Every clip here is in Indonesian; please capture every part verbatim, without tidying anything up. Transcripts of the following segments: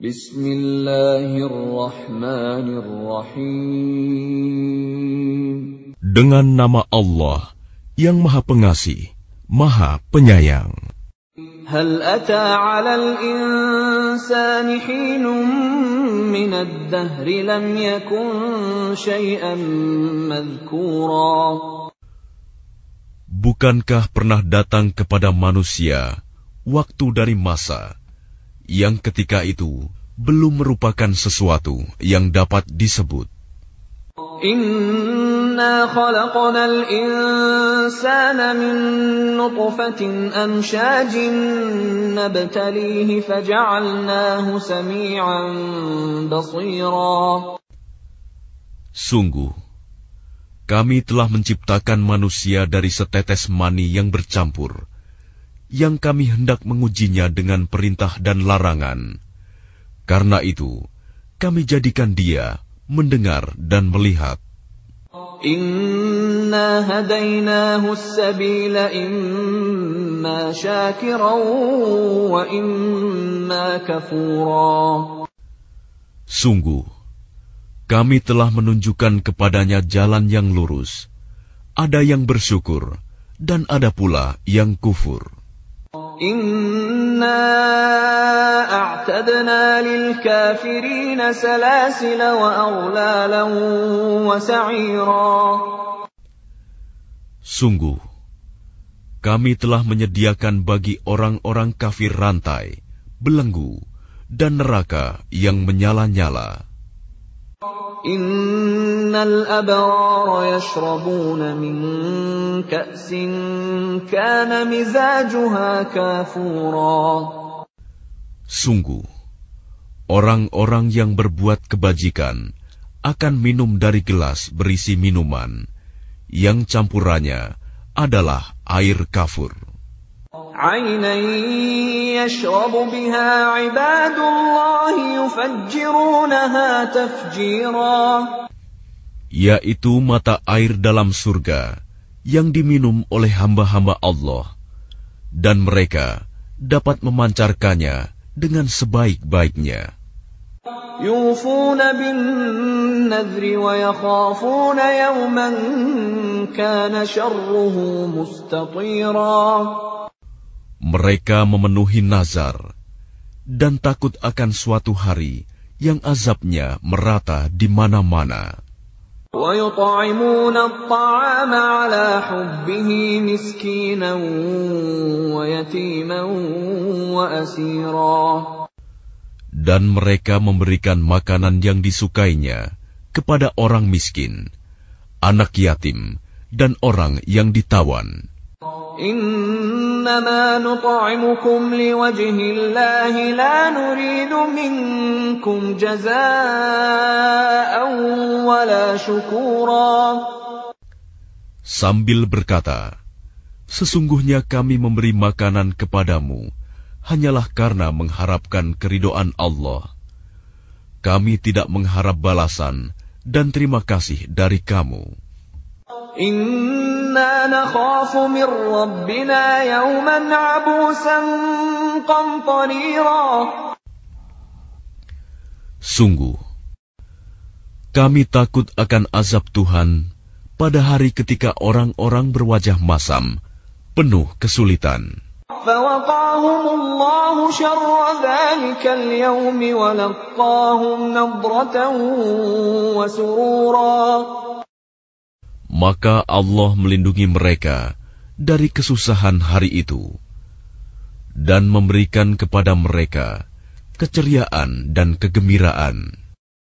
Bismillahirrahmanirrahim. Dengan nama Allah yang Maha Pengasih, Maha Penyayang. Hal ata 'alal insani hinun minad dahri lam yakun syai'an madhkura. Bukankah pernah datang kepada manusia waktu dari masa yang ketika itu belum merupakan sesuatu yang dapat disebut? Inna khalaqnal insana min nutfatin amshajin nabtalihi faja'alnahu sami'an basira. Sungguh, kami telah menciptakan manusia dari setetes mani yang bercampur, yang kami hendak mengujinya dengan perintah dan larangan. Karena itu, kami jadikan dia mendengar dan melihat. Inna hadainahu as-sabila imma syakiran wa imma kafura. Sungguh, kami telah menunjukkan kepadanya jalan yang lurus. Ada yang bersyukur dan ada pula yang kufur. Inna a'tadna lil kafirina salasila wa aghlalan wa sa'ira. Sungguh, kami telah menyediakan bagi orang-orang kafir rantai, belenggu, dan neraka yang menyala-nyala. Innal abrara yashrabuna min ka'sin kana mizajuha kafura. Sungguh, orang-orang yang berbuat kebajikan akan minum dari gelas berisi minuman yang campurannya adalah air kafur. Aynan yashrabu biha ibadullahi yufajjirunaha tafjira. Yaitu mata air dalam surga yang diminum oleh hamba-hamba Allah, dan mereka dapat memancarkannya dengan sebaik-baiknya. Yufuna bin nadri wa yakhafuna yawman kana syarruhu mustatira. Mereka memenuhi nazar dan takut akan suatu hari yang azabnya merata di mana-mana. وَيُطْعِمُونَ الطَّعَامَ عَلَى حُبِّهِ مِسْكِينًا وَيَتِيمًا وَأَسِيرًا. Dan mereka memberikan makanan yang disukainya kepada orang miskin, anak yatim, dan orang yang ditawan. إِنَّمَا نُطْعِمُكُمْ لِوَجْهِ اللَّهِ لَا نُرِيدُ مِنكُمْ جَزَاءً وَلَا شُكُورًا. Sambil berkata, sesungguhnya kami memberi makanan kepadamu hanyalah karena mengharapkan keridhaan Allah. Kami tidak mengharap balasan dan terima kasih dari kamu. Inna nakhafu min rabbina yawman abusan qamtarira. Sungguh, kami takut akan azab Tuhan pada hari ketika orang-orang berwajah masam, penuh kesulitan. فَوَقَاهُمُ اللَّهُ شَرَّ ذَلِكَ الْيَوْمِ وَلَقَّاهُمْ نَضْرَةً وَسُرُورًا. Maka Allah melindungi mereka dari kesusahan hari itu dan memberikan kepada mereka keceriaan dan kegembiraan.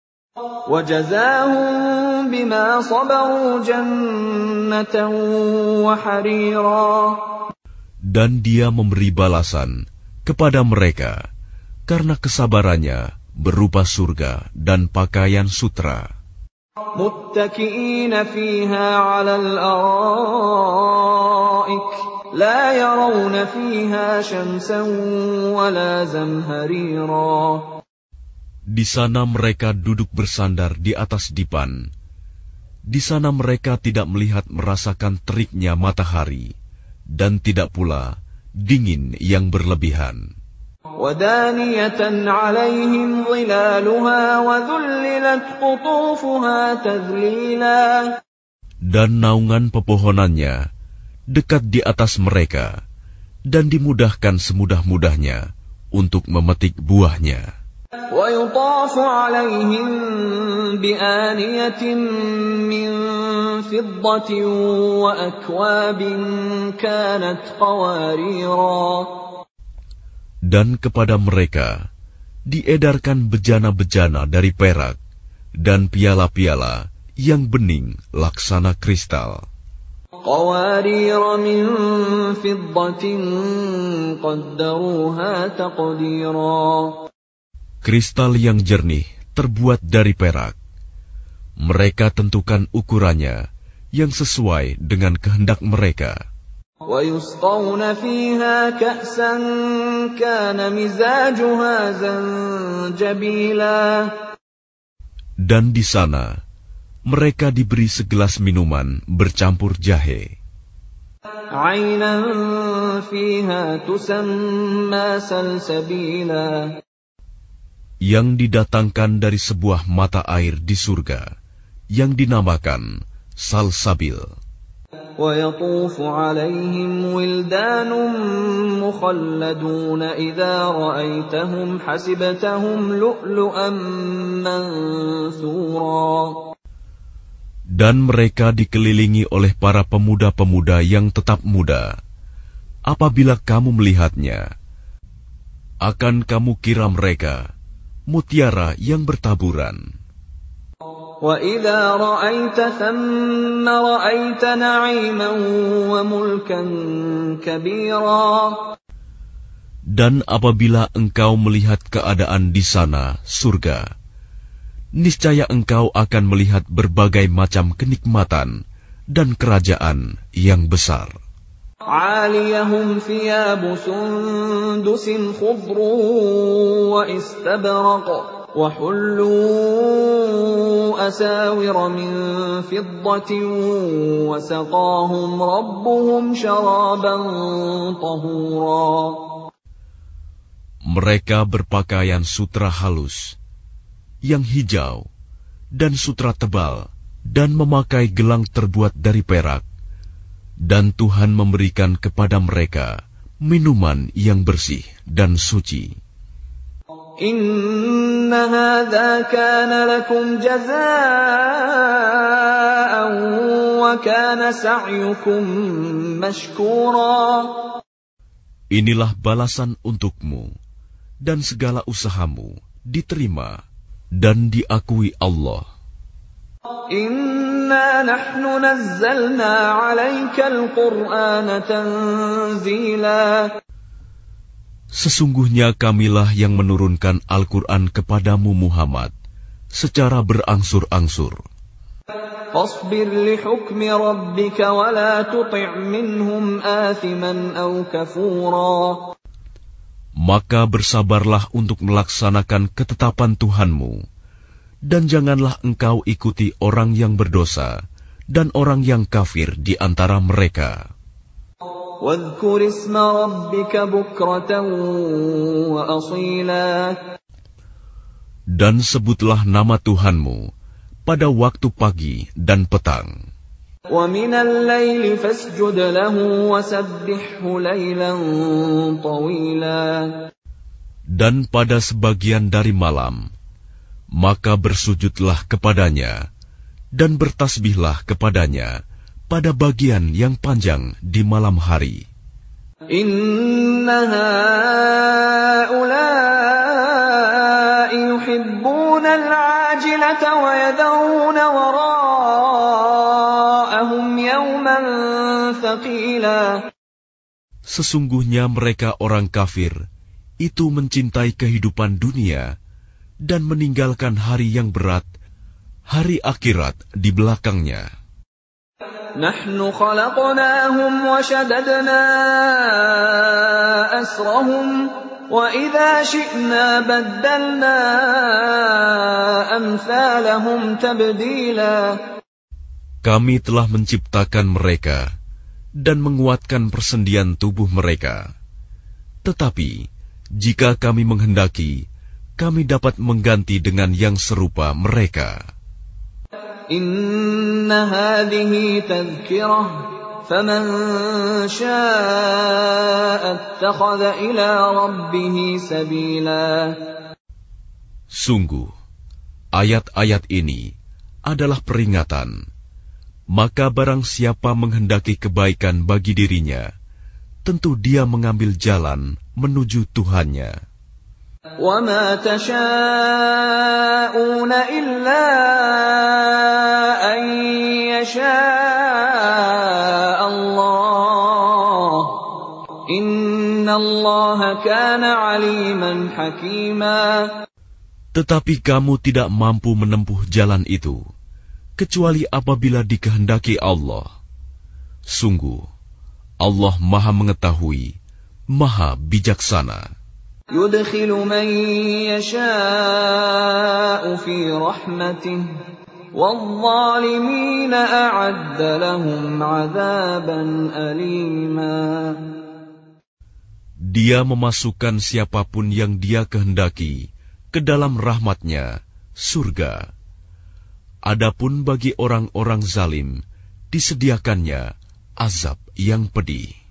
وَجَزَاهُم بِمَا صَبَرُوا جَنَّةً وَحَرِيرًا. Dan Dia memberi balasan kepada mereka karena kesabarannya berupa surga dan pakaian sutra. مُتَّكِئِينَ فِيهَا عَلَى الْأَرَائِكِ لَا يَرَوْنَ فِيهَا شَمْسًا وَلَا زَمْهَرِيرًا. Di sana mereka duduk bersandar di atas dipan. Di sana mereka tidak melihat merasakan teriknya matahari, dan tidak pula dingin yang berlebihan. وَدَانِيَةً عَلَيْهِمْ ظِلَالُهَا وَذُلِّلَتْ قُطُوفُهَا تَذْلِيلًا. Dan naungan pepohonannya dekat di atas mereka, dan dimudahkan semudah-mudahnya untuk memetik buahnya. وَيُطَافُ عَلَيْهِمْ بِآنِيَةٍ مِّن فِضَّةٍ وَأَكْوَابٍ كَانَتْ قَوَارِيرَا. Dan kepada mereka diedarkan bejana-bejana dari perak dan piala-piala yang bening laksana kristal. قَوَارِيرَ مِن فِضَّةٍ قَدَّرُوهَا تَقْدِيرًا. Kristal yang jernih terbuat dari perak. Mereka tentukan ukurannya yang sesuai dengan kehendak mereka. وَيُسْقَوْنَ فِيهَا كَأْسًا كَانَ مِزَاجُهَا زَنجَبِيلًا. Dan di sana mereka diberi segelas minuman bercampur jahe. عَيْنًا فِيهَا تُسَمَّى سَلْسَبِيلًا. Yang didatangkan dari sebuah mata air di surga yang dinamakan salsabil. وَيَطُوفُ عَلَيْهِمْ وِلْدَانٌ مُخَلَّدُونَ إِذَا رَأَيْتَهُمْ حَسِبْتَهُمْ لُؤْلُؤًا مَّنثُورًا. Dan mereka dikelilingi oleh para pemuda-pemuda yang tetap muda. Apabila kamu melihatnya, akan kamu kira mereka mutiara yang bertaburan. وَإِذَا رَأَيْتَ ثَمَّ رَأَيْتَ نَعِيمًا وَمُلْكًا كَبِيرًا. Dan apabila engkau melihat keadaan di sana, surga, niscaya engkau akan melihat berbagai macam kenikmatan dan kerajaan yang besar. عَالِيَهُمْ ثِيَابُ سُندُسٍ خُضْرٌ وَإِسْتَبْرَقٌ وَحُلُّوا أَسَاوِرَ مِن فِضَّةٍ وَسَقَاهُمْ رَبُّهُمْ شَرَابًا طَهُورًا. Mereka berpakaian sutra halus, yang hijau, dan sutra tebal, dan memakai gelang terbuat dari perak. Dan Tuhan memberikan kepada mereka minuman yang bersih dan suci. Inna hadza kana lakum jazaa'an wa kana sa'yukum mashkura. Inilah balasan untukmu, dan segala usahamu diterima dan diakui Allah. Inna nahnu nazzalna 'alaika al-Qur'ana tanzila. Sesungguhnya kamilah yang menurunkan Al-Quran kepadamu Muhammad secara berangsur-angsur. Fasbir li hukmi rabbika wa la tuti' minhum athiman aw kafura. Maka bersabarlah untuk melaksanakan ketetapan Tuhanmu, dan janganlah engkau ikuti orang yang berdosa dan orang yang kafir di antara mereka. وَاذْكُرِ اسْمَ رَبِّكَ بُكْرَةً وَأَصِيلًا. Dan sebutlah nama Tuhanmu pada waktu pagi dan petang. وَمِنَ اللَّيْلِ فَاسْجُدْ لَهُ وَسَبِّحْهُ لَيْلًا طَوِيلًا. Dan pada sebagian dari malam, maka bersujudlah kepadanya, dan bertasbihlah kepadanya pada bagian yang panjang di malam hari. Inna haula'i yuhibbuna al-'ajilata wa yadhuruna wara'ahum yawman thaqila. Sesungguhnya mereka orang kafir itu mencintai kehidupan dunia dan meninggalkan hari yang berat, hari akhirat di belakangnya. Nahnu khalaqnahum wa shaddadna asrahum wa idza syi'na baddalna amsalahum tabdila. Kami telah menciptakan mereka dan menguatkan persendian tubuh mereka. Tetapi Jika kami menghendaki, kami dapat mengganti dengan yang serupa mereka. Inna hadhihi tadhkirah, faman syaa'a ittakhadha ila rabbih sabila. Sungguh, ayat-ayat ini adalah peringatan. Maka barang siapa menghendaki kebaikan bagi dirinya, tentu dia mengambil jalan menuju Tuhannya. وَمَا تَشَاءُونَ إِلَّا أَن يَشَاءَ اللَّهُ إِنَّ اللَّهَ كَانَ عَلِيمًا حَكِيمًا. Tetapi kamu tidak mampu menempuh jalan itu, kecuali apabila dikehendaki Allah. Sungguh, Allah Maha Mengetahui, Maha Bijaksana. يُدْخِلُ مَن يَشَاءُ فِي رَحْمَتِهِ وَالظَّالِمِينَ أَعَدَّ لَهُمْ عَذَابًا أَلِيمًا. Dia memasukkan siapapun yang Dia kehendaki ke dalam rahmat-Nya, surga. Adapun bagi orang-orang zalim, disediakannya azab yang pedih.